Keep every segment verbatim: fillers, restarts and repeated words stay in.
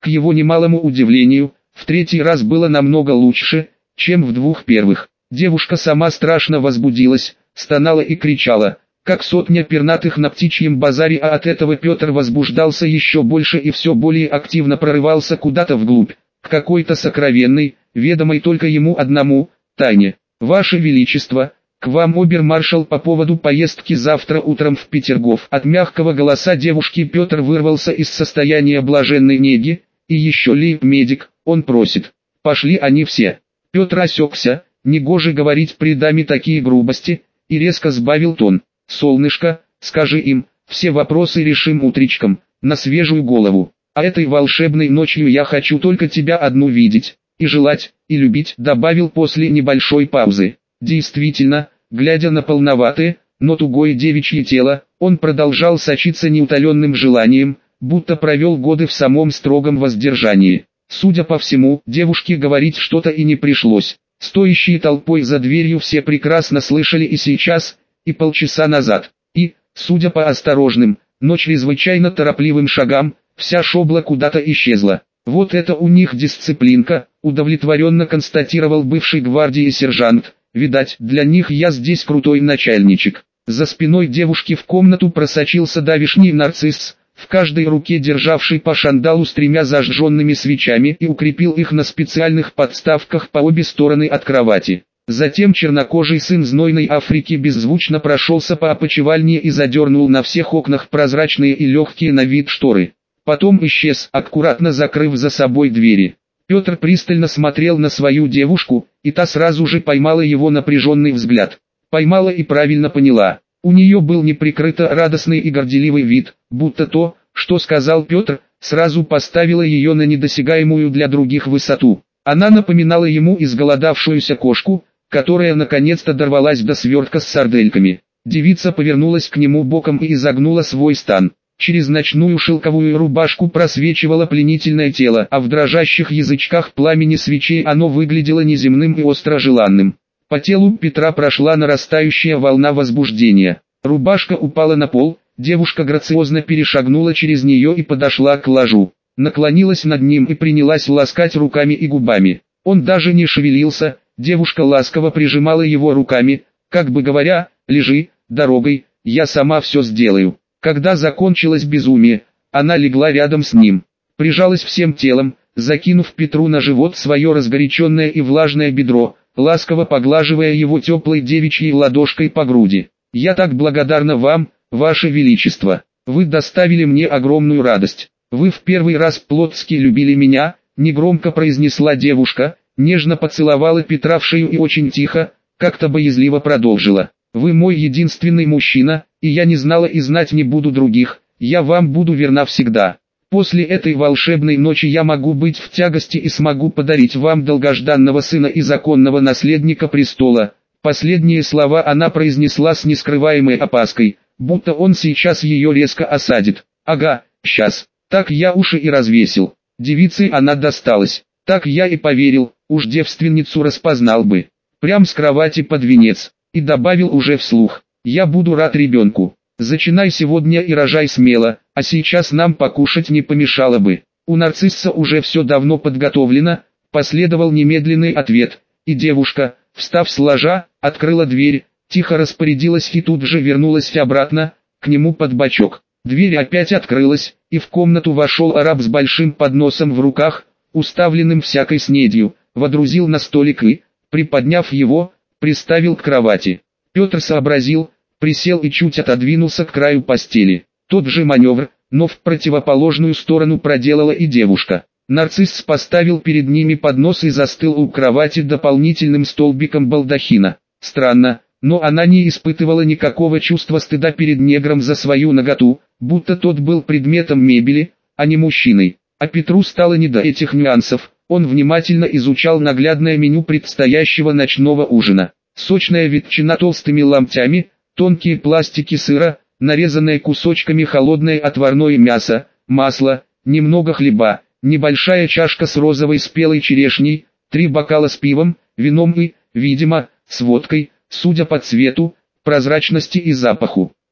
К его немалому удивлению, в третий раз было намного лучше, чем в двух первых. Девушка сама страшно возбудилась, стонала и кричала, как сотня пернатых на птичьем базаре, а от этого Петр возбуждался еще больше и все более активно прорывался куда-то вглубь, к какой-то сокровенной, ведомой только ему одному, тайне. «Ваше Величество, к вам обер-маршал по поводу поездки завтра утром в Петергоф». От мягкого голоса девушки Петр вырвался из состояния блаженной неги, и еще лейб-медик, он просит. Пошли они все. Петр осекся, негоже говорить при даме такие грубости, и резко сбавил тон. «Солнышко, скажи им, все вопросы решим утречком, на свежую голову, а этой волшебной ночью я хочу только тебя одну видеть, и желать, и любить», добавил после небольшой паузы. Действительно, глядя на полноватое, но тугое девичье тело, он продолжал сочиться неутоленным желанием, будто провел годы в самом строгом воздержании. Судя по всему, девушке говорить что-то и не пришлось. Стоящие толпой за дверью все прекрасно слышали и сейчас, и полчаса назад. И, судя по осторожным, но чрезвычайно торопливым шагам, вся шобла куда-то исчезла. «Вот это у них дисциплинка», удовлетворенно констатировал бывший гвардии сержант. «Видать, для них я здесь крутой начальничек». За спиной девушки в комнату просочился давишний нарцисс, в каждой руке державший по шандалу с тремя зажженными свечами, и укрепил их на специальных подставках по обе стороны от кровати. Затем чернокожий сын знойной Африки беззвучно прошелся по опочивальне и задернул на всех окнах прозрачные и легкие на вид шторы. Потом исчез, аккуратно закрыв за собой двери. Петр пристально смотрел на свою девушку, и та сразу же поймала его напряженный взгляд. Поймала и правильно поняла. У нее был неприкрыто радостный и горделивый вид, будто то, что сказал Петр, сразу поставило ее на недосягаемую для других высоту. Она напоминала ему изголодавшуюся кошку, которая наконец-то дорвалась до свертка с сардельками. Девица повернулась к нему боком и изогнула свой стан. Через ночную шелковую рубашку просвечивало пленительное тело, а в дрожащих язычках пламени свечей оно выглядело неземным и остро желанным. По телу Петра прошла нарастающая волна возбуждения. Рубашка упала на пол, девушка грациозно перешагнула через нее и подошла к ложу. Наклонилась над ним и принялась ласкать руками и губами. Он даже не шевелился, девушка ласково прижимала его руками, как бы говоря: «Лежи, дорогой, я сама все сделаю». Когда закончилось безумие, она легла рядом с ним, прижалась всем телом, закинув Петру на живот свое разгоряченное и влажное бедро, ласково поглаживая его теплой девичьей ладошкой по груди. «Я так благодарна вам, Ваше Величество, вы доставили мне огромную радость. Вы в первый раз плотски любили меня», негромко произнесла девушка, нежно поцеловала Петра в шею и очень тихо, как-то боязливо продолжила. «Вы мой единственный мужчина, и я не знала и знать не буду других, я вам буду верна всегда. После этой волшебной ночи я могу быть в тягости и смогу подарить вам долгожданного сына и законного наследника престола». Последние слова она произнесла с нескрываемой опаской, будто он сейчас ее резко осадит. «Ага, сейчас, так я уши и развесил». Девице она досталась. Так я и поверил, уж девственницу распознал бы. Прям с кровати под венец. И добавил уже вслух: «Я буду рад ребенку. Зачинай сегодня и рожай смело, а сейчас нам покушать не помешало бы». У нарцисса уже все давно подготовлено, последовал немедленный ответ, и девушка, встав с ложа, открыла дверь, тихо распорядилась и тут же вернулась обратно, к нему под бочок. Дверь опять открылась, и в комнату вошел араб с большим подносом в руках, уставленным всякой снедью, водрузил на столик и, приподняв его, приставил к кровати. Петр сообразил, присел и чуть отодвинулся к краю постели. Тот же маневр, но в противоположную сторону проделала и девушка. Нарцисс поставил перед ними поднос и застыл у кровати дополнительным столбиком балдахина. Странно, но она не испытывала никакого чувства стыда перед негром за свою наготу, будто тот был предметом мебели, а не мужчиной. А Петру стало не до этих нюансов. Он внимательно изучал наглядное меню предстоящего ночного ужина. Сочная ветчина толстыми ломтями, тонкие пластики сыра, нарезанное кусочками холодное отварное мясо, масло, немного хлеба, небольшая чашка с розовой спелой черешней, три бокала с пивом, вином и, видимо, с водкой, судя по цвету, прозрачности и запаху.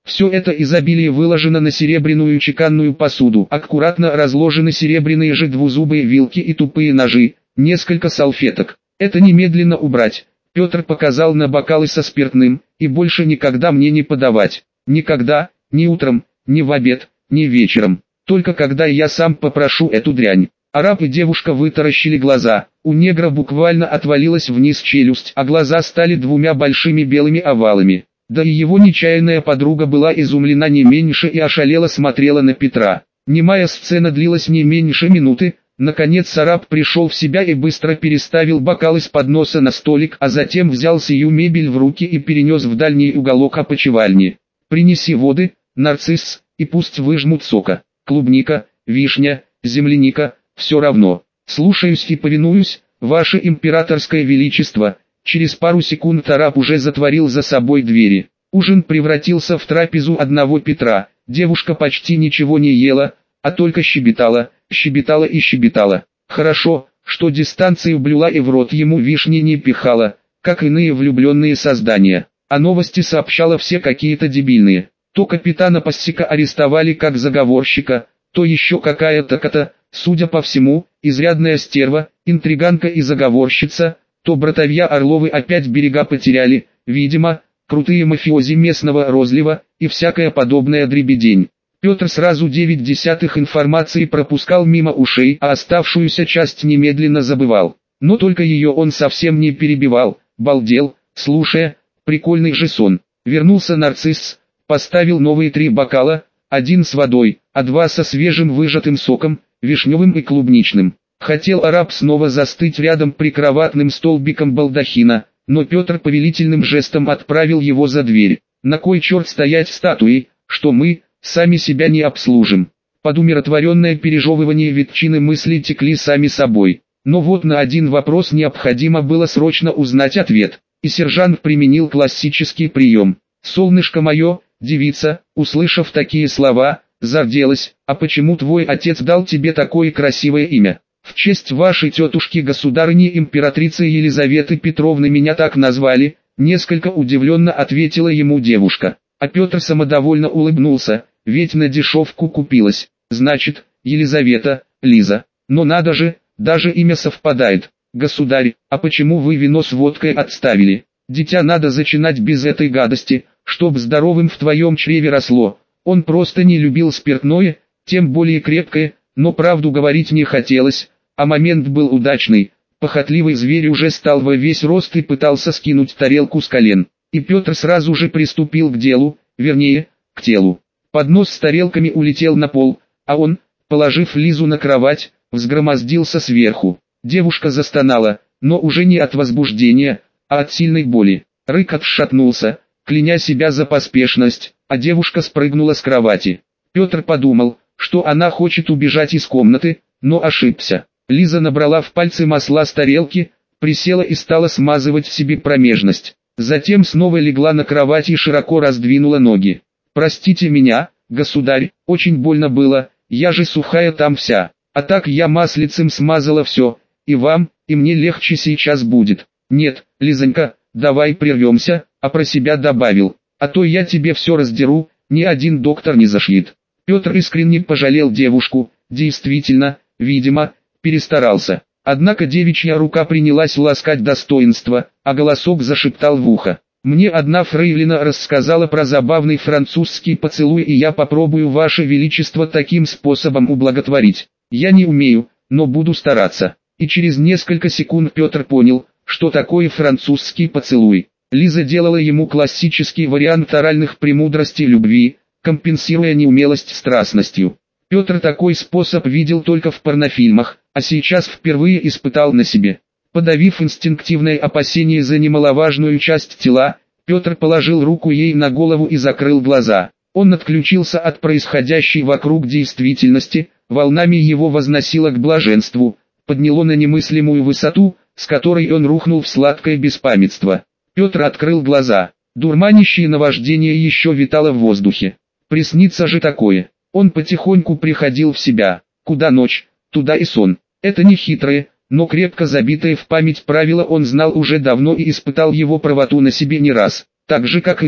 Все это изобилие выложено на серебряную чеканную посуду, аккуратно разложены серебряные же двузубые вилки и тупые ножи, несколько салфеток. Это немедленно убрать. Петр показал на бокалы со спиртным, и больше никогда мне не подавать. Никогда, ни утром, ни в обед, ни вечером. Только когда я сам попрошу эту дрянь. Араб и девушка вытаращили глаза. У негра буквально отвалилась вниз челюсть, а глаза стали двумя большими белыми овалами. Да и его нечаянная подруга была изумлена не меньше и ошалела смотрела на Петра. Немая сцена длилась не меньше минуты. Наконец араб пришел в себя и быстро переставил бокал из подноса на столик, а затем взял сию мебель в руки и перенес в дальний уголок опочивальни. «Принеси воды, нарцисс, и пусть выжмут сока. Клубника, вишня, земляника, все равно. Слушаюсь и повинуюсь, ваше императорское величество». Через пару секунд араб уже затворил за собой двери. Ужин превратился в трапезу одного Петра. Девушка почти ничего не ела, а только щебетала, щебетала и щебетала. Хорошо, что дистанцию блюла и в рот ему вишни не пихала, как иные влюбленные создания. А новости сообщала все какие-то дебильные. То капитана Пассика арестовали как заговорщика, то еще какая-то кота, судя по всему, изрядная стерва, интриганка и заговорщица. То братовья Орловы опять берега потеряли, видимо, крутые мафиози местного розлива, и всякая подобная дребедень. Петр сразу девять десятых информации пропускал мимо ушей, а оставшуюся часть немедленно забывал. Но только ее он совсем не перебивал, балдел, слушая, прикольный же сон. Вернулся нарцисс, поставил новые три бокала, один с водой, а два со свежим выжатым соком, вишневым и клубничным. Хотел араб снова застыть рядом прикроватным столбиком балдахина, но Петр повелительным жестом отправил его за дверь. На кой черт стоять статуей, что мы, сами себя не обслужим. Под умиротворенное пережевывание ветчины мысли текли сами собой. Но вот на один вопрос необходимо было срочно узнать ответ. И сержант применил классический прием. «Солнышко мое, девица», услышав такие слова, зарделась. «А почему твой отец дал тебе такое красивое имя?» «В честь вашей тетушки государыни императрицы Елизаветы Петровны меня так назвали», несколько удивленно ответила ему девушка. А Петр самодовольно улыбнулся, ведь на дешевку купилась. «Значит, Елизавета, Лиза. Но надо же, даже имя совпадает. Государь, а почему вы вино с водкой отставили? Дитя надо зачинать без этой гадости, чтоб здоровым в твоем чреве росло». Он просто не любил спиртное, тем более крепкое, но правду говорить не хотелось. А момент был удачный. Похотливый зверь уже стал во весь рост и пытался скинуть тарелку с колен. И Петр сразу же приступил к делу, вернее, к телу. Поднос с тарелками улетел на пол, а он, положив Лизу на кровать, взгромоздился сверху. Девушка застонала, но уже не от возбуждения, а от сильной боли. Рык отшатнулся, кляня себя за поспешность, а девушка спрыгнула с кровати. Петр подумал, что она хочет убежать из комнаты, но ошибся. Лиза набрала в пальцы масла с тарелки, присела и стала смазывать себе промежность. Затем снова легла на кровать и широко раздвинула ноги. «Простите меня, государь, очень больно было, я же сухая там вся. А так я маслицем смазала все, и вам, и мне легче сейчас будет. Нет, Лизонька, давай прервемся», а про себя добавил. «А то я тебе все раздеру, ни один доктор не зашьет». Петр искренне пожалел девушку, действительно, видимо, перестарался. Однако девичья рука принялась ласкать достоинство, а голосок зашептал в ухо. «Мне одна фрейлина рассказала про забавный французский поцелуй, и я попробую ваше величество таким способом ублаготворить. Я не умею, но буду стараться». И через несколько секунд Петр понял, что такое французский поцелуй. Лиза делала ему классический вариант оральных премудростей любви, компенсируя неумелость страстностью. Петр такой способ видел только в порнофильмах, а сейчас впервые испытал на себе. Подавив инстинктивное опасение за немаловажную часть тела, Петр положил руку ей на голову и закрыл глаза. Он отключился от происходящей вокруг действительности, волнами его возносило к блаженству, подняло на немыслимую высоту, с которой он рухнул в сладкое беспамятство. Петр открыл глаза. Дурманящее наваждение еще витало в воздухе. Приснится же такое. Он потихоньку приходил в себя. Куда ночь, туда и сон. Это не хитрое, но крепко забитое в память правило он знал уже давно и испытал его правоту на себе не раз. Так же как и то,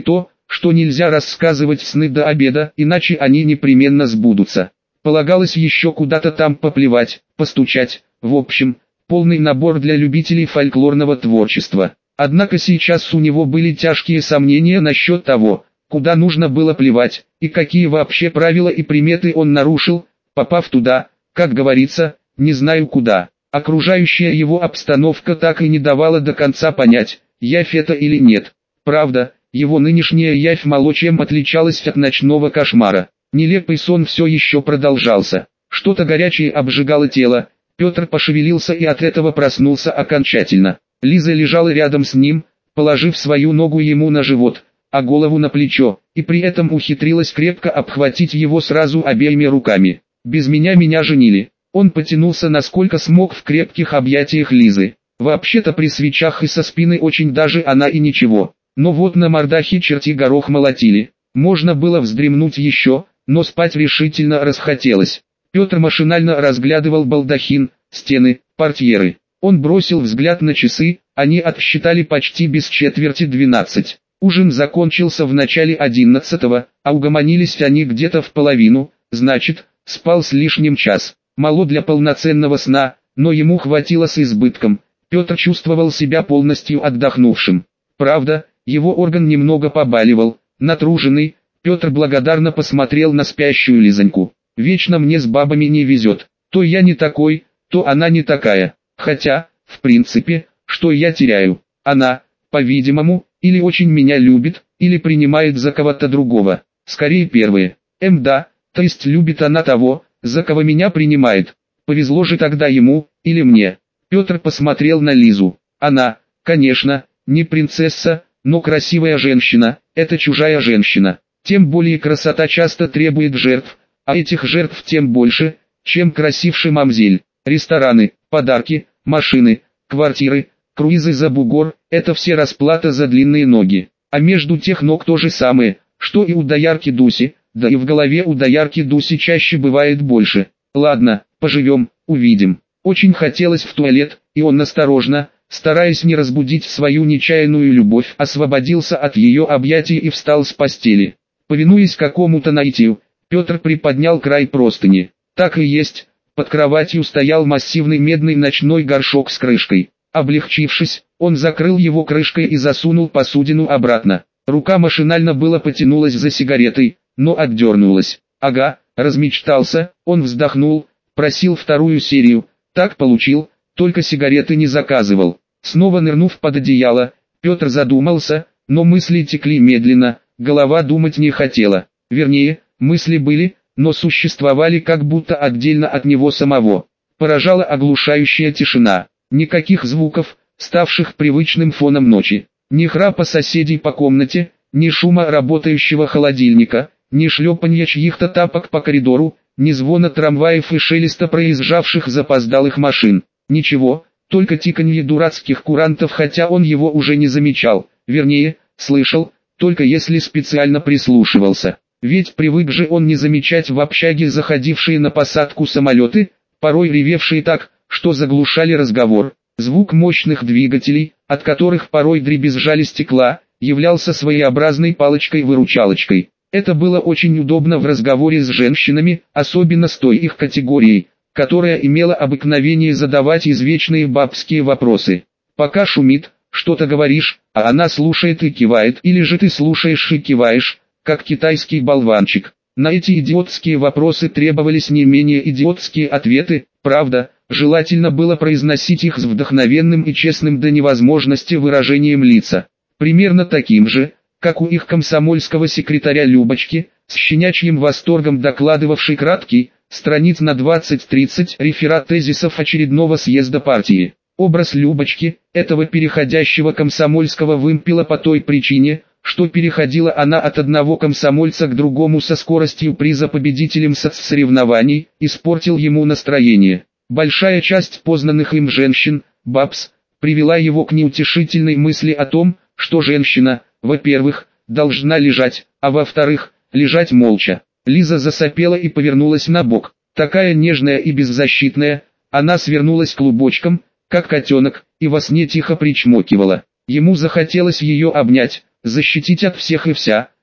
что нельзя рассказывать сны до обеда, иначе они непременно сбудутся. Полагалось еще куда-то там поплевать, постучать, в общем, полный набор для любителей фольклорного творчества. Однако сейчас у него были тяжкие сомнения насчет того, куда нужно было плевать, и какие вообще правила и приметы он нарушил, попав туда, как говорится, не знаю куда. Окружающая его обстановка так и не давала до конца понять, явь это или нет. Правда, его нынешняя явь мало чем отличалась от ночного кошмара. Нелепый сон все еще продолжался. Что-то горячее обжигало тело. Петр пошевелился и от этого проснулся окончательно. Лиза лежала рядом с ним, положив свою ногу ему на живот, а голову на плечо, и при этом ухитрилась крепко обхватить его сразу обеими руками. «Без меня меня женили». Он потянулся насколько смог в крепких объятиях Лизы. Вообще-то при свечах и со спины очень даже она и ничего. Но вот на мордахе черти горох молотили. Можно было вздремнуть еще, но спать решительно расхотелось. Петр машинально разглядывал балдахин, стены, портьеры. Он бросил взгляд на часы, они отсчитали почти без четверти двенадцать. Ужин закончился в начале одиннадцатого, а угомонились они где-то в половину, значит, спал с лишним час. Мало для полноценного сна, но ему хватило с избытком. Петр чувствовал себя полностью отдохнувшим. Правда, его орган немного побаливал, натруженный. Петр благодарно посмотрел на спящую Лизоньку. «Вечно мне с бабами не везет. То я не такой, то она не такая. Хотя, в принципе, что я теряю? Она, по-видимому, или очень меня любит, или принимает за кого-то другого. Скорее первое. Эм да, то есть любит она того, за кого меня принимает. Повезло же тогда ему, или мне». Петр посмотрел на Лизу. Она, конечно, не принцесса, но красивая женщина, это чужая женщина. Тем более красота часто требует жертв, а этих жертв тем больше, чем красивший мамзель. Рестораны, подарки, машины, квартиры, круизы за бугор – это все расплата за длинные ноги. А между тех ног то же самое, что и у доярки Дуси, да и в голове у доярки Дуси чаще бывает больше. Ладно, поживем, увидим. Очень хотелось в туалет, и он осторожно, стараясь не разбудить свою нечаянную любовь, освободился от ее объятий и встал с постели. Повинуясь какому-то наитию, Петр приподнял край простыни. Так и есть, под кроватью стоял массивный медный ночной горшок с крышкой. Облегчившись, он закрыл его крышкой и засунул посудину обратно. Рука машинально было потянулась за сигаретой, но отдернулась. Ага, размечтался, он вздохнул, просил вторую серию, так получил, только сигареты не заказывал. Снова нырнув под одеяло, Петр задумался, но мысли текли медленно, голова думать не хотела. Вернее, мысли были, но существовали как будто отдельно от него самого. Поражала оглушающая тишина. Никаких звуков, ставших привычным фоном ночи. Ни храпа соседей по комнате, ни шума работающего холодильника, ни шлепанья чьих-то тапок по коридору, ни звона трамваев и шелеста проезжавших запоздалых машин. Ничего, только тиканье дурацких курантов, хотя он его уже не замечал, вернее, слышал, только если специально прислушивался. Ведь привык же он не замечать в общаге заходившие на посадку самолеты, порой ревевшие так, что заглушали разговор. Звук мощных двигателей, от которых порой дребезжали стекла, являлся своеобразной палочкой-выручалочкой. Это было очень удобно в разговоре с женщинами, особенно с той их категорией, которая имела обыкновение задавать извечные бабские вопросы. Пока шумит, что-то говоришь, а она слушает и кивает, или же ты слушаешь и киваешь, как китайский болванчик. На эти идиотские вопросы требовались не менее идиотские ответы, правда, желательно было произносить их с вдохновенным и честным до невозможности выражением лица. Примерно таким же, как у их комсомольского секретаря Любочки, с щенячьим восторгом докладывавший краткий, страниц на двадцать-тридцать реферат тезисов очередного съезда партии. Образ Любочки, этого переходящего комсомольского вымпела по той причине, что переходила она от одного комсомольца к другому со скоростью приза победителем соцсоревнований, испортил ему настроение. Большая часть познанных им женщин, бабс, привела его к неутешительной мысли о том, что женщина, во-первых, должна лежать, а во-вторых, лежать молча. Лиза засопела и повернулась на бок. Такая нежная и беззащитная, она свернулась клубочком, как котенок, и во сне тихо причмокивала. Ему захотелось ее обнять, защитить от всех и вся,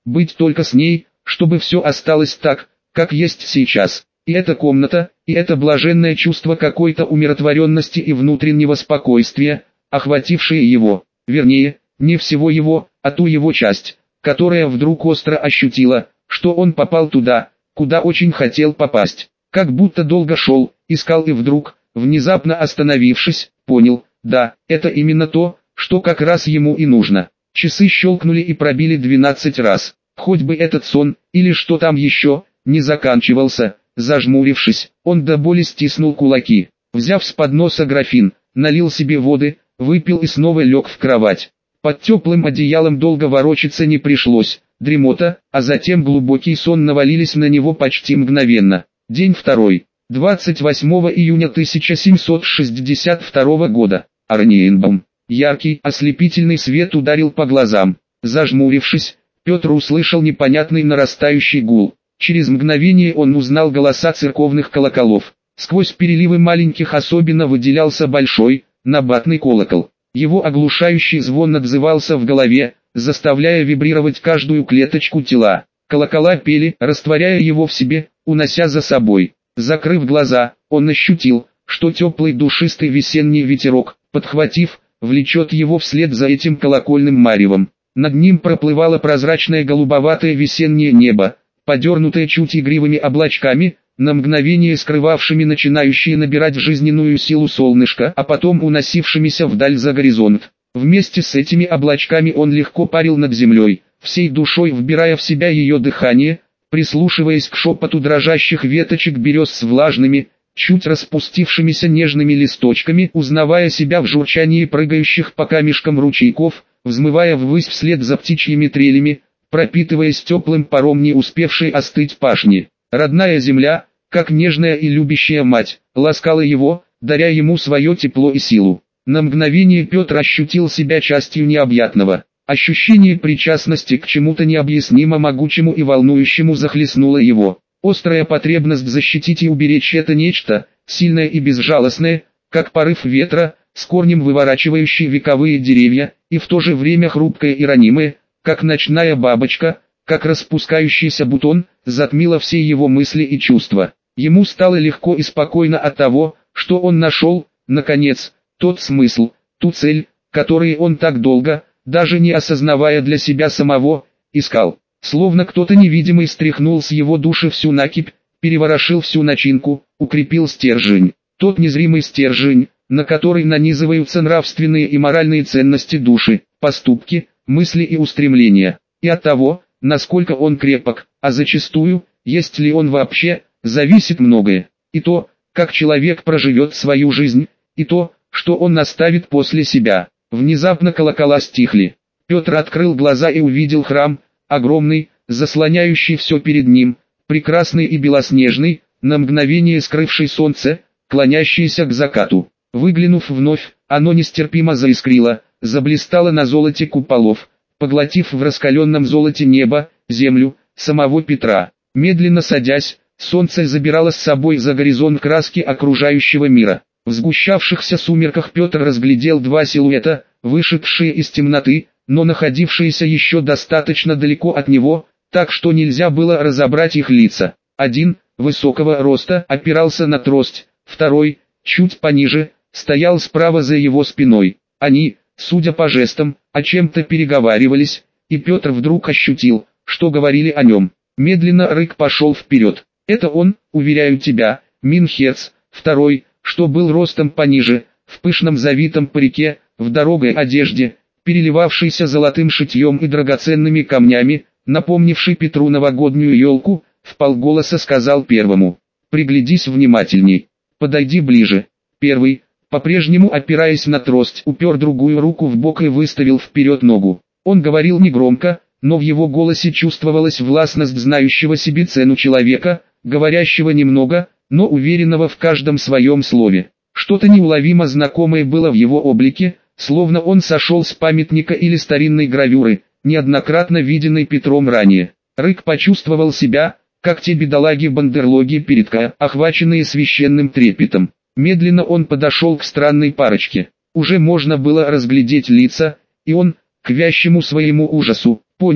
быть только с ней, чтобы все осталось так, как есть сейчас. И эта комната, и это блаженное чувство какой-то умиротворенности и внутреннего спокойствия, охватившее его, вернее, не всего его, а ту его часть, которая вдруг остро ощутила, что он попал туда, куда очень хотел попасть. Как будто долго шел, искал и вдруг, внезапно остановившись, понял, да, это именно то, что как раз ему и нужно. Часы щелкнули и пробили двенадцать раз. Хоть бы этот сон, или что там еще, не заканчивался. Зажмурившись, он до боли стиснул кулаки. Взяв с подноса графин, налил себе воды, выпил и снова лег в кровать. Под теплым одеялом долго ворочаться не пришлось. Дремота, а затем глубокий сон навалились на него почти мгновенно. День второй. двадцать восьмого июня тысяча семьсот шестьдесят второго года. Орниенбаум. Яркий, ослепительный свет ударил по глазам. Зажмурившись, Петр услышал непонятный нарастающий гул. Через мгновение он узнал голоса церковных колоколов. Сквозь переливы маленьких особенно выделялся большой, набатный колокол. Его оглушающий звон отзывался в голове, заставляя вибрировать каждую клеточку тела. Колокола пели, растворяя его в себе, унося за собой. Закрыв глаза, он ощутил, что теплый душистый весенний ветерок, подхватив, влечет его вслед за этим колокольным маревом. Над ним проплывало прозрачное голубоватое весеннее небо, подернутое чуть игривыми облачками, на мгновение скрывавшими начинающие набирать жизненную силу солнышко, а потом уносившимися вдаль за горизонт. Вместе с этими облачками он легко парил над землей, всей душой вбирая в себя ее дыхание, прислушиваясь к шепоту дрожащих веточек берез с влажными, чуть распустившимися нежными листочками, узнавая себя в журчании прыгающих по камешкам ручейков, взмывая ввысь вслед за птичьими трелями, пропитываясь теплым паром не успевшей остыть пашни. Родная земля, как нежная и любящая мать, ласкала его, даря ему свое тепло и силу. На мгновение Петр ощутил себя частью необъятного. Ощущение причастности к чему-то необъяснимо могучему и волнующему захлестнуло его. Острая потребность защитить и уберечь это нечто, сильное и безжалостное, как порыв ветра, с корнем выворачивающий вековые деревья, и в то же время хрупкое и ранимое, как ночная бабочка, как распускающийся бутон, затмило все его мысли и чувства. Ему стало легко и спокойно от того, что он нашел, наконец, тот смысл, ту цель, которую он так долго, даже не осознавая для себя самого, искал. Словно кто-то невидимый стряхнул с его души всю накипь, переворошил всю начинку, укрепил стержень. Тот незримый стержень, на который нанизываются нравственные и моральные ценности души, поступки, мысли и устремления. И от того, насколько он крепок, а зачастую, есть ли он вообще, зависит многое. И то, как человек проживет свою жизнь, и то, что он оставит после себя. Внезапно колокола стихли. Петр открыл глаза и увидел храм, огромный, заслоняющий все перед ним, прекрасный и белоснежный, на мгновение скрывший солнце, клонящийся к закату. Выглянув вновь, оно нестерпимо заискрило, заблистало на золоте куполов, поглотив в раскаленном золоте небо, землю, самого Петра. Медленно садясь, солнце забирало с собой за горизонт краски окружающего мира. В сгущавшихся сумерках Петр разглядел два силуэта, вышедшие из темноты, но находившиеся еще достаточно далеко от него, так что нельзя было разобрать их лица. Один, высокого роста, опирался на трость, второй, чуть пониже, стоял справа за его спиной. Они, судя по жестам, о чем-то переговаривались, и Петр вдруг ощутил, что говорили о нем. Медленно Рык пошел вперед. «Это он, уверяю тебя, Минхерц». Второй, что был ростом пониже, в пышном завитом парике, в дорогой одежде, переливавшийся золотым шитьем и драгоценными камнями, напомнивший Петру новогоднюю елку, вполголоса сказал первому: «Приглядись внимательней, подойди ближе». Первый, по-прежнему опираясь на трость, упер другую руку в бок и выставил вперед ногу. Он говорил негромко, но в его голосе чувствовалась властность знающего себе цену человека, говорящего немного, но уверенного в каждом своем слове. Что-то неуловимо знакомое было в его облике, словно он сошел с памятника или старинной гравюры, неоднократно виденной Петром ранее. Рык почувствовал себя, как те бедолаги-бандерлоги перед Ка, охваченные священным трепетом. Медленно он подошел к странной парочке. Уже можно было разглядеть лица, и он, к вящему своему ужасу, понял,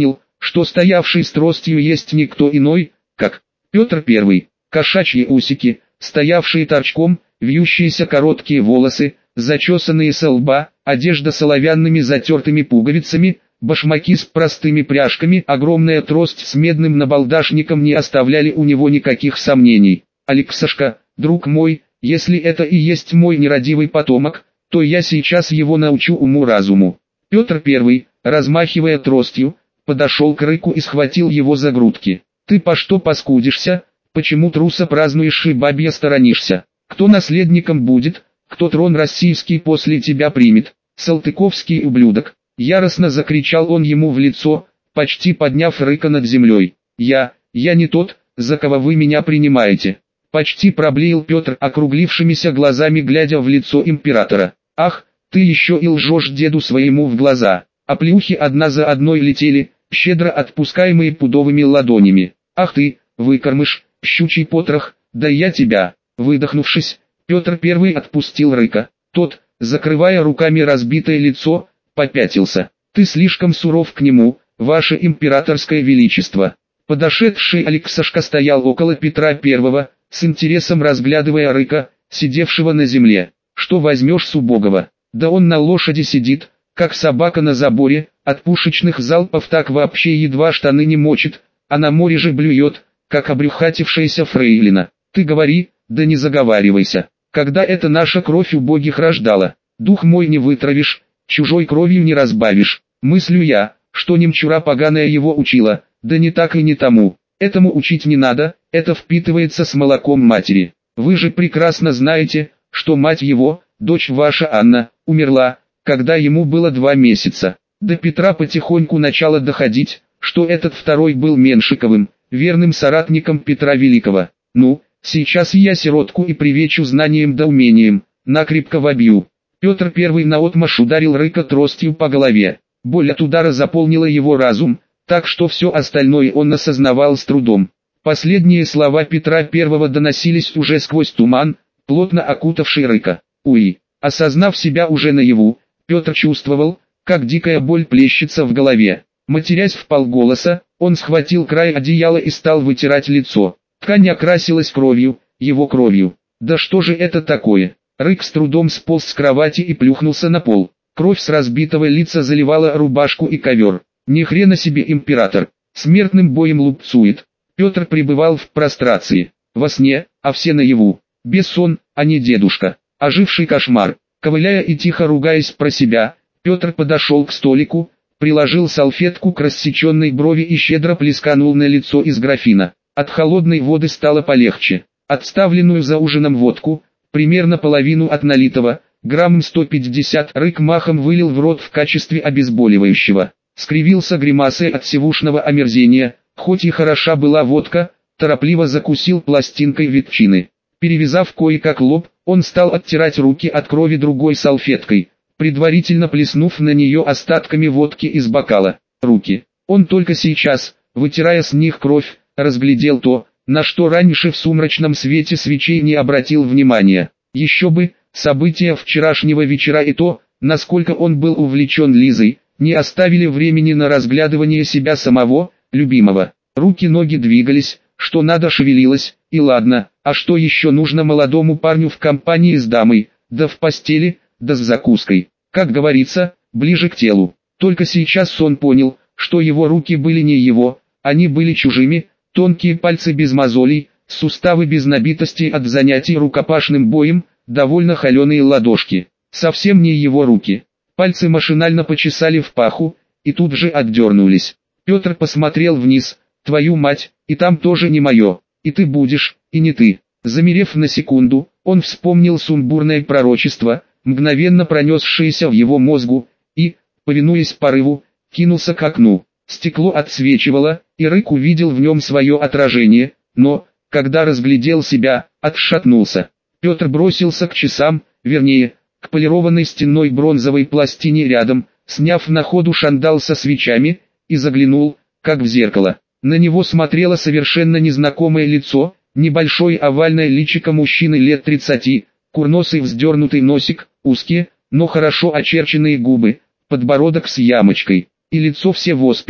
что стоявший с тростью есть никто иной, как Петр Первый. Кошачьи усики, стоявшие торчком, вьющиеся короткие волосы, зачесанные со лба, одежда с оловянными затертыми пуговицами, башмаки с простыми пряжками, огромная трость с медным набалдашником не оставляли у него никаких сомнений. «Алексашка, друг мой, если это и есть мой нерадивый потомок, то я сейчас его научу уму-разуму». Петр Первый, размахивая тростью, подошел к Рыку и схватил его за грудки. «Ты по что паскудишься? Почему труса празднуешь и бабья сторонишься? Кто наследником будет, кто трон российский после тебя примет? Салтыковский ублюдок!» Яростно закричал он ему в лицо, почти подняв Рыка над землей. «Я, я не тот, за кого вы меня принимаете!» Почти проблеял Петр, округлившимися глазами глядя в лицо императора. «Ах, ты еще и лжешь деду своему в глаза!» А плюхи одна за одной летели, щедро отпускаемые пудовыми ладонями. «Ах ты, выкормыш, щучий потрох, да я тебя!» Выдохнувшись, Петр Первый отпустил Рыка. Тот, закрывая руками разбитое лицо, попятился. «Ты слишком суров к нему, ваше императорское величество». Подошедший Алексашка стоял около Петра Первого, с интересом разглядывая Рыка, сидевшего на земле. «Что возьмешь с убогого? Да он на лошади сидит, как собака на заборе, от пушечных залпов так вообще едва штаны не мочит, а на море же блюет, как обрюхатившаяся фрейлина. Ты говори, да не заговаривайся, когда это наша кровь убогих рождала. Дух мой не вытравишь, чужой кровью не разбавишь. Мыслю я, что немчура поганая его учила, да не так и не тому. Этому учить не надо, это впитывается с молоком матери. Вы же прекрасно знаете, что мать его, дочь ваша Анна, умерла, когда ему было два месяца. До Петра потихоньку начало доходить, что этот второй был Меншиковым, верным соратником Петра Великого. Ну, сейчас я сиротку и привечу знанием да умением, накрепко вобью». Петр Первый наотмашь ударил Рыка тростью по голове. Боль от удара заполнила его разум, так что все остальное он осознавал с трудом. Последние слова Петра Первого доносились уже сквозь туман, плотно окутавший Рыка. Уи, осознав себя уже наяву, Петр чувствовал, как дикая боль плещется в голове. Матерясь вполголоса, он схватил край одеяла и стал вытирать лицо. Ткань окрасилась кровью, его кровью. Да что же это такое? Рык с трудом сполз с кровати и плюхнулся на пол. Кровь с разбитого лица заливала рубашку и ковер. Ни хрена себе император, смертным боем лупцует. Петр пребывал в прострации, во сне, а все наяву. Бессон, а не дедушка, оживший кошмар. Ковыляя и тихо ругаясь про себя, Петр подошел к столику, приложил салфетку к рассеченной брови и щедро плесканул на лицо из графина. От холодной воды стало полегче. Отставленную за ужином водку, примерно половину от налитого, грамм сто пятьдесят, Рык махом вылил в рот в качестве обезболивающего. Скривился гримасой от сивушного омерзения, хоть и хороша была водка, торопливо закусил пластинкой ветчины. Перевязав кое-как лоб, он стал оттирать руки от крови другой салфеткой, предварительно плеснув на нее остатками водки из бокала. Руки. Он только сейчас, вытирая с них кровь, разглядел то, на что раньше в сумрачном свете свечей не обратил внимания. Еще бы, события вчерашнего вечера и то, насколько он был увлечен Лизой, не оставили времени на разглядывание себя самого, любимого. Руки-ноги двигались, что надо шевелилось, и ладно, а что еще нужно молодому парню в компании с дамой, да в постели, да с закуской. Как говорится, ближе к телу. Только сейчас он понял, что его руки были не его, они были чужими, тонкие пальцы без мозолей, суставы без набитости от занятий рукопашным боем, довольно холеные ладошки. Совсем не его руки. Пальцы машинально почесали в паху, и тут же отдернулись. Петр посмотрел вниз, твою мать, и там тоже не мое, и ты будешь, и не ты. Замерев на секунду, он вспомнил сумбурное пророчество, мгновенно пронесшееся в его мозгу, и, повинуясь порыву, кинулся к окну. Стекло отсвечивало, и Рык увидел в нем свое отражение, но, когда разглядел себя, отшатнулся. Петр бросился к часам, вернее, к полированной стенной бронзовой пластине рядом, сняв на ходу шандал со свечами, и заглянул, как в зеркало. На него смотрело совершенно незнакомое лицо, небольшое овальное личико мужчины лет тридцати, курносый вздернутый носик, узкие, но хорошо очерченные губы, подбородок с ямочкой, и лицо все в оспинах,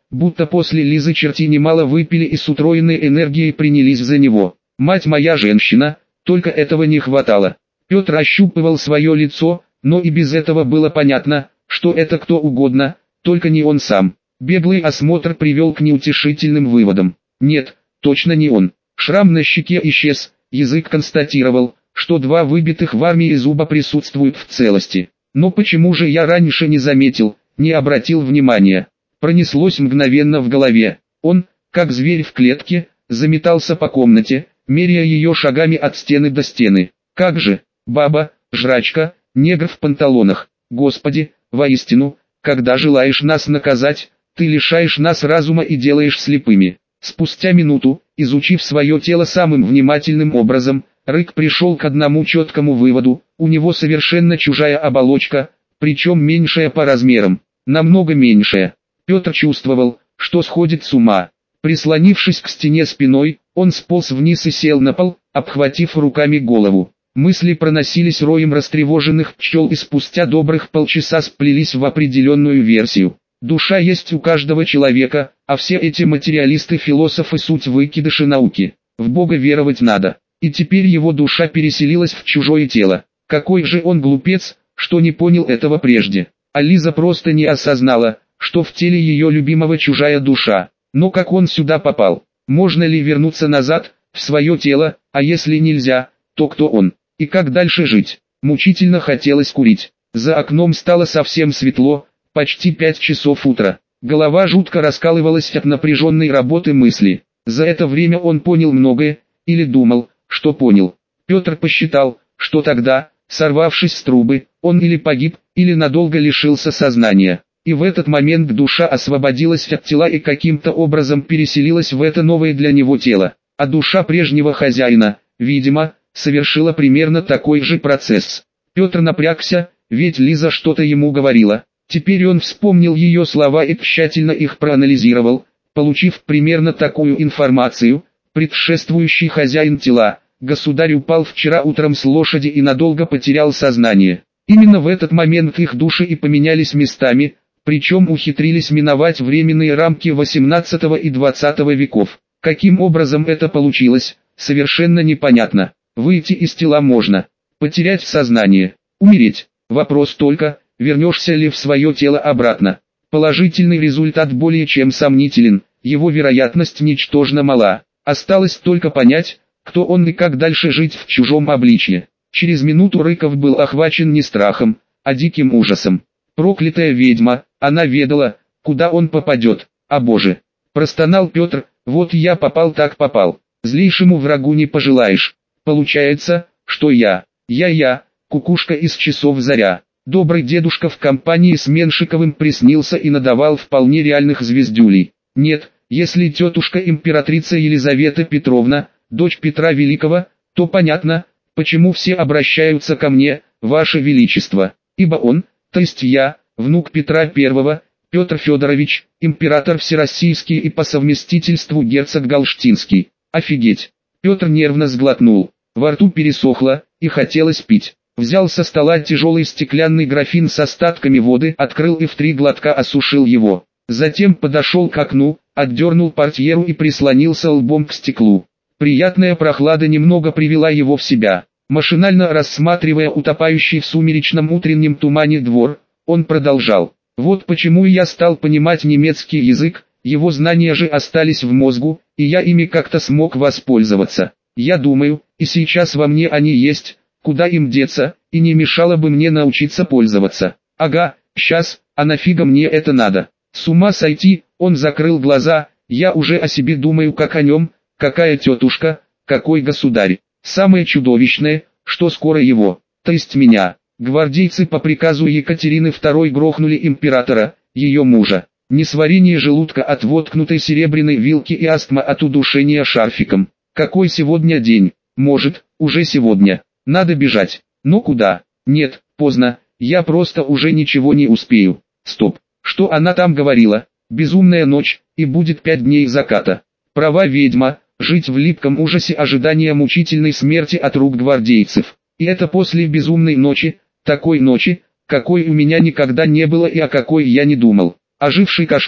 будто после Лизы черти немало выпили и с утроенной энергией принялись за него. Мать моя женщина, только этого не хватало. Петр ощупывал свое лицо, но и без этого было понятно, что это кто угодно, только не он сам. Беглый осмотр привел к неутешительным выводам. Нет, точно не он. Шрам на щеке исчез, язык констатировал, что два выбитых в армии зуба присутствуют в целости. Но почему же я раньше не заметил, не обратил внимания? Пронеслось мгновенно в голове. Он, как зверь в клетке, заметался по комнате, меряя ее шагами от стены до стены. Как же, баба, жрачка, негр в панталонах. Господи, воистину, когда желаешь нас наказать, ты лишаешь нас разума и делаешь слепыми. Спустя минуту, изучив свое тело самым внимательным образом, Рык пришел к одному четкому выводу: у него совершенно чужая оболочка, причем меньшая по размерам, намного меньшая. Петр чувствовал, что сходит с ума. Прислонившись к стене спиной, он сполз вниз и сел на пол, обхватив руками голову. Мысли проносились роем растревоженных пчел и спустя добрых полчаса сплелись в определенную версию. Душа есть у каждого человека, а все эти материалисты-философы суть выкидыши науки. В Бога веровать надо. И теперь его душа переселилась в чужое тело. Какой же он глупец, что не понял этого прежде. А Лиза просто не осознала, что в теле ее любимого чужая душа. Но как он сюда попал? Можно ли вернуться назад, в свое тело, а если нельзя, то кто он? И как дальше жить? Мучительно хотелось курить. За окном стало совсем светло, почти пять часов утра. Голова жутко раскалывалась от напряженной работы мысли. За это время он понял многое, или думал, что понял. Петр посчитал, что тогда, сорвавшись с трубы, он или погиб, или надолго лишился сознания. И в этот момент душа освободилась от тела и каким-то образом переселилась в это новое для него тело. А душа прежнего хозяина, видимо, совершила примерно такой же процесс. Петр напрягся, ведь Лиза что-то ему говорила. Теперь он вспомнил ее слова и тщательно их проанализировал, получив примерно такую информацию: предшествующий хозяин тела, государь упал вчера утром с лошади и надолго потерял сознание. Именно в этот момент их души и поменялись местами, причем ухитрились миновать временные рамки восемнадцатого и двадцатого веков. Каким образом это получилось, совершенно непонятно. Выйти из тела можно, потерять сознание, умереть. Вопрос только, вернешься ли в свое тело обратно. Положительный результат более чем сомнителен, его вероятность ничтожно мала. Осталось только понять, кто он и как дальше жить в чужом обличье. Через минуту Рыков был охвачен не страхом, а диким ужасом. Проклятая ведьма, она ведала, куда он попадет. А боже! Простонал Петр: вот я попал так попал. Злейшему врагу не пожелаешь. Получается, что я, я-я, кукушка из часов заря. Добрый дедушка в компании с Меншиковым приснился и надавал вполне реальных звездюлей. Нет, если тетушка императрица Елизавета Петровна, дочь Петра Великого, то понятно, почему все обращаются ко мне, Ваше Величество. Ибо он, то есть я, внук Петра Первого, Петр Федорович, император всероссийский и по совместительству герцог Галштинский. Офигеть! Петр нервно сглотнул, во рту пересохло, и хотелось пить. Взял со стола тяжелый стеклянный графин с остатками воды, открыл и в три глотка осушил его. Затем подошел к окну, отдернул портьеру и прислонился лбом к стеклу. Приятная прохлада немного привела его в себя. Машинально рассматривая утопающий в сумеречном утреннем тумане двор, он продолжал: вот почему я стал понимать немецкий язык, его знания же остались в мозгу, и я ими как-то смог воспользоваться. Я думаю, и сейчас во мне они есть, куда им деться, и не мешало бы мне научиться пользоваться. Ага, сейчас, а нафига мне это надо? С ума сойти, он закрыл глаза, я уже о себе думаю как о нем, какая тетушка, какой государь. Самое чудовищное, что скоро его, то есть меня, гвардейцы по приказу Екатерины Второй грохнули императора, ее мужа. Несварение желудка от воткнутой серебряной вилки и астма от удушения шарфиком. Какой сегодня день? Может, уже сегодня. Надо бежать. Но куда? Нет, поздно, я просто уже ничего не успею. Стоп, что она там говорила? Безумная ночь, и будет пять дней заката. Права ведьма, жить в липком ужасе ожидания мучительной смерти от рук гвардейцев. И это после безумной ночи, такой ночи, какой у меня никогда не было и о какой я не думал. Оживший кошмар.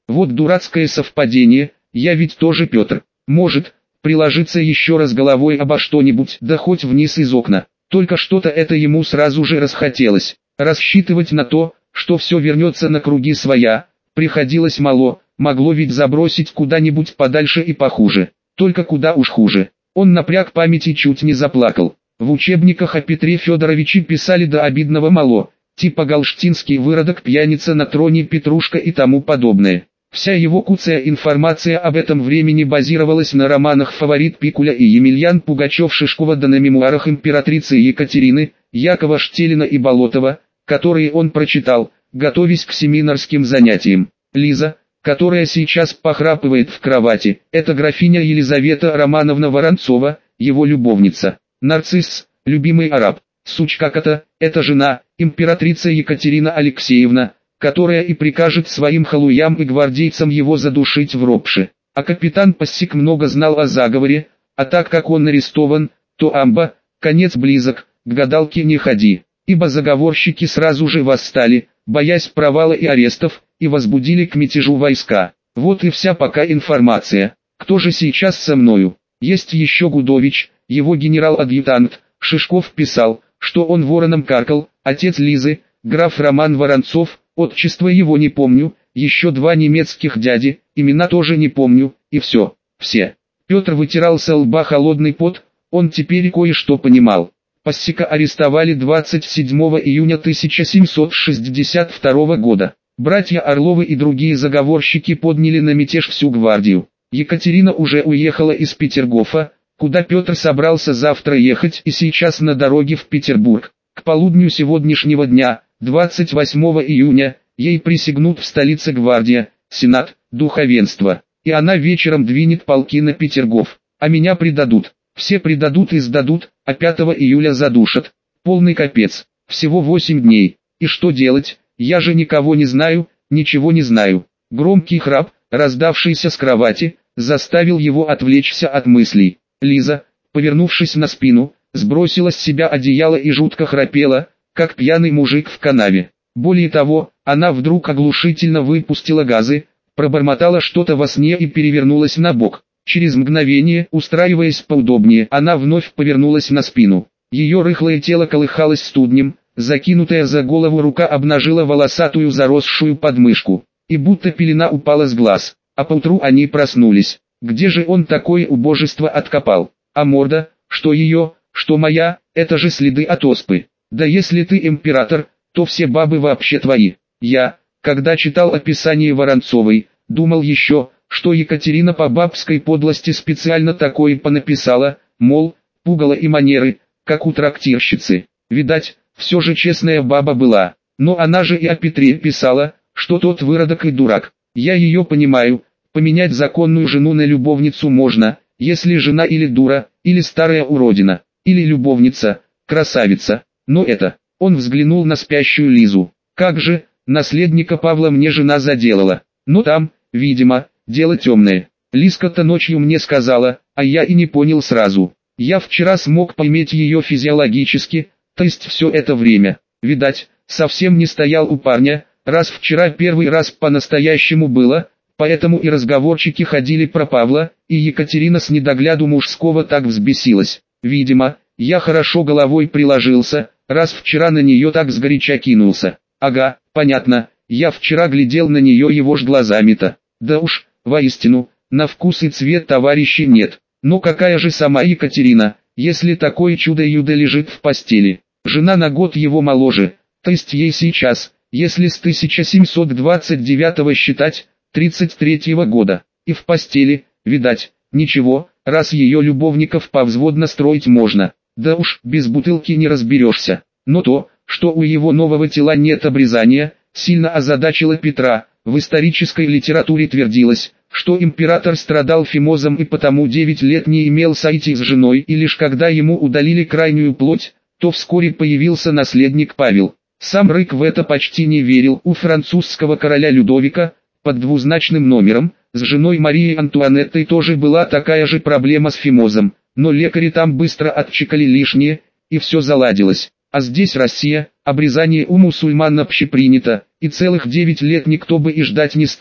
Вот дурацкое совпадение, я ведь тоже Петр. Может, приложиться еще раз головой обо что-нибудь, да хоть вниз из окна. Только что-то это ему сразу же расхотелось. Рассчитывать на то, что все вернется на круги своя, приходилось мало, могло ведь забросить куда-нибудь подальше и похуже. Только куда уж хуже. Он напряг память и чуть не заплакал. В учебниках о Петре Федоровиче писали до обидного мало, типа галштинский выродок, пьяница на троне, Петрушка и тому подобное. Вся его куцая информация об этом времени базировалась на романах «Фаворит Пикуля» и «Емельян Пугачев-Шишкова», да на мемуарах императрицы Екатерины, Якова Штелина и Болотова, которые он прочитал, готовясь к семинарским занятиям. Лиза, которая сейчас похрапывает в кровати, это графиня Елизавета Романовна Воронцова, его любовница. Нарцисс, любимый араб. Сучка-кота, это жена, императрица Екатерина Алексеевна, которая и прикажет своим халуям и гвардейцам его задушить в ропше. А капитан Пассик много знал о заговоре, а так как он арестован, то амба, конец близок, к гадалке не ходи, ибо заговорщики сразу же восстали, боясь провала и арестов, и возбудили к мятежу войска. Вот и вся пока информация. Кто же сейчас со мною? Есть еще Гудович, его генерал-адъютант. Шишков писал, что он вороном каркал, отец Лизы, граф Роман Воронцов, отчество его не помню, еще два немецких дяди, имена тоже не помню, и все, все. Петр вытирал со лба холодный пот, он теперь кое-что понимал. Пассика арестовали двадцать седьмого июня тысяча семьсот шестьдесят второго года. Братья Орловы и другие заговорщики подняли на мятеж всю гвардию. Екатерина уже уехала из Петергофа, куда Петр собрался завтра ехать, и сейчас на дороге в Петербург. К полудню сегодняшнего дня, двадцать восьмого июня, ей присягнут в столице гвардия, сенат, духовенство, и она вечером двинет полки на Петергоф, а меня предадут. Все предадут и сдадут, а пятого июля задушат. Полный капец. Всего восемь дней. И что делать? Я же никого не знаю, ничего не знаю. Громкий храп, раздавшийся с кровати, заставил его отвлечься от мыслей. Лиза, повернувшись на спину, сбросила с себя одеяло и жутко храпела, как пьяный мужик в канаве. Более того, она вдруг оглушительно выпустила газы, пробормотала что-то во сне и перевернулась на бок. Через мгновение, устраиваясь поудобнее, она вновь повернулась на спину. Ее рыхлое тело колыхалось студнем, закинутая за голову рука обнажила волосатую заросшую подмышку. И будто пелена упала с глаз, а поутру они проснулись. Где же он такое убожество откопал? А морда, что ее, что моя, это же следы от оспы. Да если ты император, то все бабы вообще твои. Я, когда читал описание Воронцовой, думал еще, что Екатерина по бабской подлости специально такое понаписала, мол, пугало и манеры, как у трактирщицы. Видать, все же честная баба была. Но она же и о Петре писала, что тот выродок и дурак. Я ее понимаю, поменять законную жену на любовницу можно, если жена или дура, или старая уродина, или любовница, красавица. Но это, он взглянул на спящую Лизу. Как же, наследника Павла мне жена заделала. Но там, видимо, дело темное. Лизка-то ночью мне сказала, а я и не понял сразу. Я вчера смог поймать ее физиологически, то есть все это время. Видать, совсем не стоял у парня, раз вчера первый раз по-настоящему было, поэтому и разговорчики ходили про Павла, и Екатерина с недогляду мужского так взбесилась. Видимо, я хорошо головой приложился, раз вчера на нее так сгоряча кинулся. Ага, понятно, я вчера глядел на нее его ж глазами-то. Да уж, воистину, на вкус и цвет товарищей нет. Но какая же сама Екатерина, если такое чудо-юдо лежит в постели? Жена на год его моложе, то есть ей сейчас, если с тысяча семьсот двадцать девятого считать, тридцать третьего года. И в постели, видать, ничего, раз ее любовников повзводно строить можно. Да уж, без бутылки не разберешься. Но то, что у его нового тела нет обрезания, сильно озадачило Петра. В исторической литературе твердилось, что император страдал фимозом и потому девять лет не имел сойти с женой, и лишь когда ему удалили крайнюю плоть, то вскоре появился наследник Павел. Сам Рык в это почти не верил. У французского короля Людовика, под двузначным номером, с женой Марией Антуанеттой тоже была такая же проблема с фимозом, но лекари там быстро отчекали лишнее, и все заладилось. А здесь Россия, обрезание у мусульман общепринято, и целых девять лет никто бы и ждать не стал.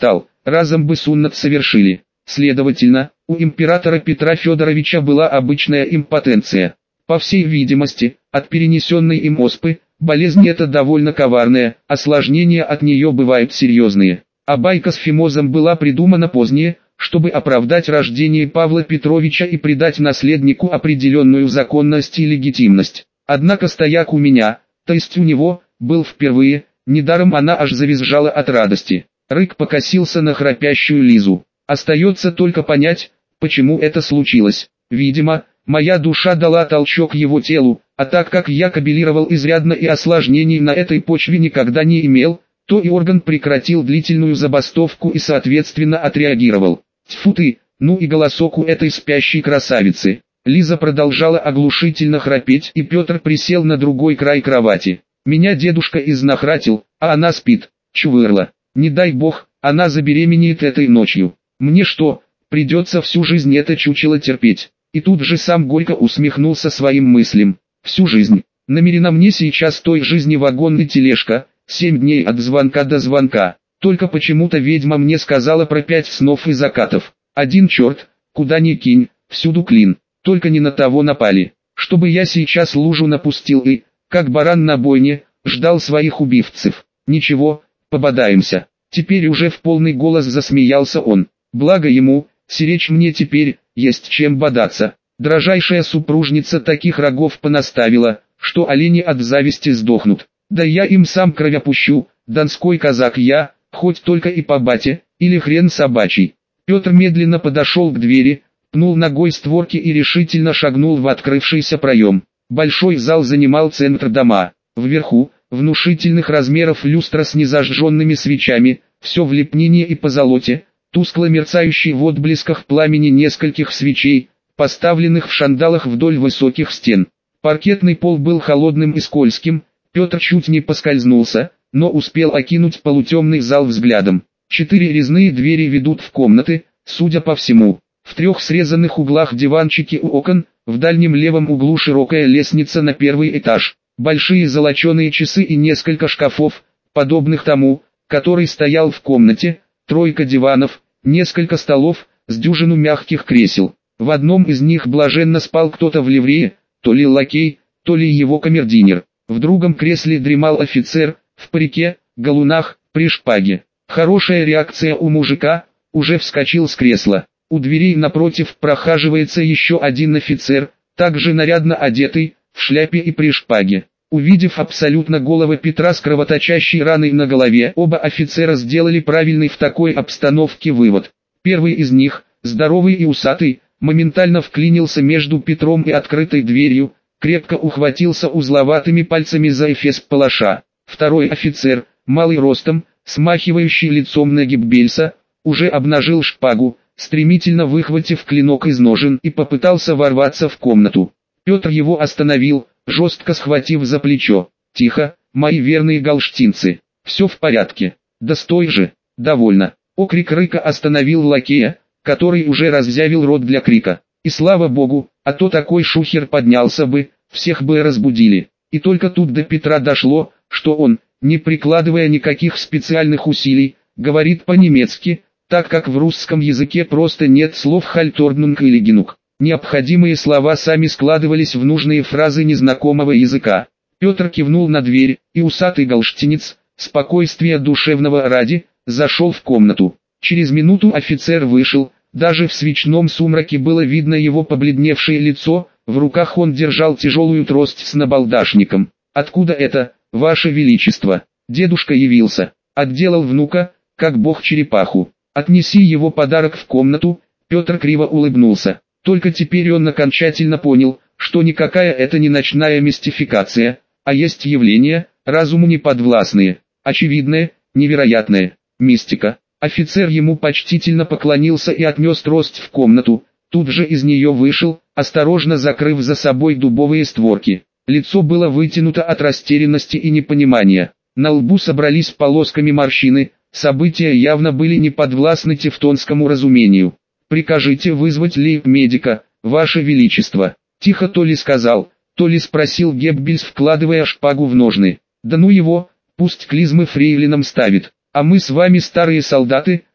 разом бы суннат совершили. Следовательно, у императора Петра Федоровича была обычная импотенция. По всей видимости, от перенесенной им оспы, болезнь эта довольно коварная, осложнения от нее бывают серьезные. А байка с фимозом была придумана позднее, чтобы оправдать рождение Павла Петровича и придать наследнику определенную законность и легитимность. Однако стояк у меня, то есть у него, был впервые, недаром она аж завизжала от радости. Рык покосился на храпящую Лизу. Остается только понять, почему это случилось. Видимо, моя душа дала толчок его телу, а так как я кабелировал изрядно и осложнений на этой почве никогда не имел, то и орган прекратил длительную забастовку и соответственно отреагировал. Тьфу ты, ну и голосок у этой спящей красавицы. Лиза продолжала оглушительно храпеть, и Петр присел на другой край кровати. Меня дедушка изнахратил, а она спит, чувырла. Не дай бог, она забеременеет этой ночью. Мне что, придется всю жизнь это чучело терпеть? И тут же сам горько усмехнулся своим мыслям. Всю жизнь. Намерена мне сейчас той жизни вагонной тележка, семь дней от звонка до звонка. Только почему-то ведьма мне сказала про пять снов и закатов. Один черт, куда ни кинь, всюду клин. Только не на того напали. Чтобы я сейчас лужу напустил и, как баран на бойне, ждал своих убивцев. Ничего, пободаемся. Теперь уже в полный голос засмеялся он. Благо ему, сиречь мне теперь, есть чем бодаться. Дрожайшая супружница таких рогов понаставила, что олени от зависти сдохнут. Да я им сам кровь пущу, донской казак я, хоть только и по бате, или хрен собачий. Петр медленно подошел к двери, пнул ногой створки и решительно шагнул в открывшийся проем. Большой зал занимал центр дома. Вверху, внушительных размеров люстра с незажженными свечами, все в лепнине и позолоте, тускло мерцающий в отблесках пламени нескольких свечей, поставленных в шандалах вдоль высоких стен. Паркетный пол был холодным и скользким, Петр чуть не поскользнулся, но успел окинуть полутемный зал взглядом. Четыре резные двери ведут в комнаты, судя по всему. В трех срезанных углах диванчики у окон, в дальнем левом углу широкая лестница на первый этаж. Большие золоченые часы и несколько шкафов, подобных тому, который стоял в комнате, тройка диванов, несколько столов, с дюжину мягких кресел. В одном из них блаженно спал кто-то в ливрее, то ли лакей, то ли его камердинер. В другом кресле дремал офицер, в парике, галунах, при шпаге. Хорошая реакция у мужика, уже вскочил с кресла. У дверей напротив прохаживается еще один офицер, также нарядно одетый, в шляпе и при шпаге. Увидев абсолютно голого Петра с кровоточащей раной на голове, оба офицера сделали правильный в такой обстановке вывод. Первый из них, здоровый и усатый, моментально вклинился между Петром и открытой дверью, крепко ухватился узловатыми пальцами за эфес палаша. Второй офицер, малый ростом, смахивающий лицом на Геббельса, уже обнажил шпагу, стремительно выхватив клинок из ножен и попытался ворваться в комнату. Петр его остановил, жестко схватив за плечо. «Тихо, мои верные галштинцы, все в порядке. Да стой же, довольно». Окрик рыка остановил лакея, который уже разъявил рот для крика. И слава богу, а то такой шухер поднялся бы, всех бы разбудили. И только тут до Петра дошло, что он, не прикладывая никаких специальных усилий, говорит по-немецки, так как в русском языке просто нет слов «хальторднунг» или «генук». Необходимые слова сами складывались в нужные фразы незнакомого языка. Петр кивнул на дверь, и усатый галштинец, спокойствия душевного ради, зашел в комнату. Через минуту офицер вышел, даже в свечном сумраке было видно его побледневшее лицо, в руках он держал тяжелую трость с набалдашником. «Откуда это, ваше величество?» Дедушка явился, отделал внука, как бог черепаху. «Отнеси его подарок в комнату», Петр криво улыбнулся. Только теперь он окончательно понял, что никакая это не ночная мистификация, а есть явление, разуму неподвластные, очевидное, невероятное, мистика. Офицер ему почтительно поклонился и отнес трость в комнату, тут же из нее вышел, осторожно закрыв за собой дубовые створки. Лицо было вытянуто от растерянности и непонимания, на лбу собрались полосками морщины, события явно были не подвластны тевтонскому разумению. «Прикажите вызвать лейб-медика, ваше величество», — тихо то ли сказал, то ли спросил Геббельс, вкладывая шпагу в ножны. «Да ну его, пусть клизмы фрейлинам ставит, а мы с вами старые солдаты,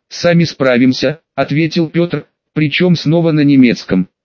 «Сами справимся», — ответил Петр, причем снова на немецком.